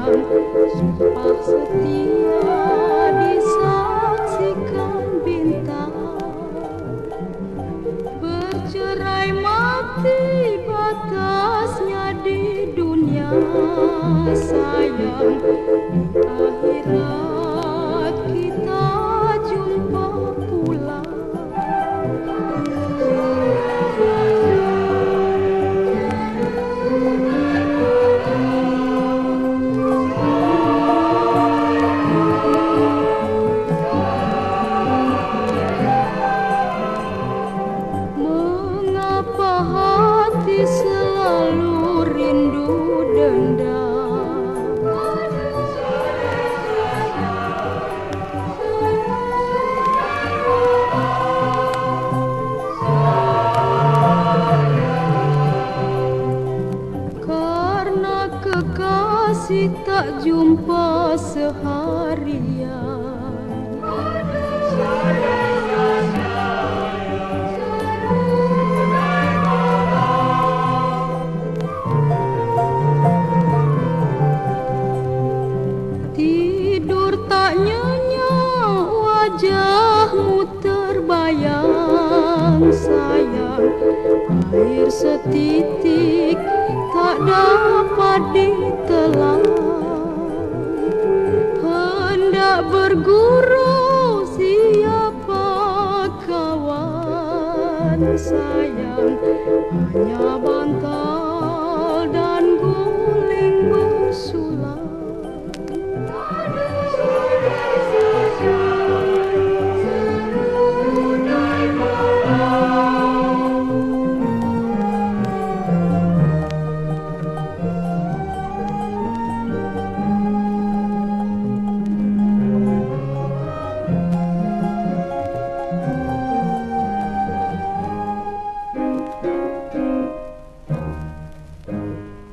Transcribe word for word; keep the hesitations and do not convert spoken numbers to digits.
sumpah setia disaksikan bintang, bercerai mati batasnya di dunia sayang, akhirat kita jumpa pula. Mengapa hati selalu rindu dendam? Karena kekasih tak jumpa seharian. Tidur tak nyenyak, wajahmu terbayang sayang, air setitik tak dapat ditelan. Hendak berguru siapa kawan sayang, hanya bantal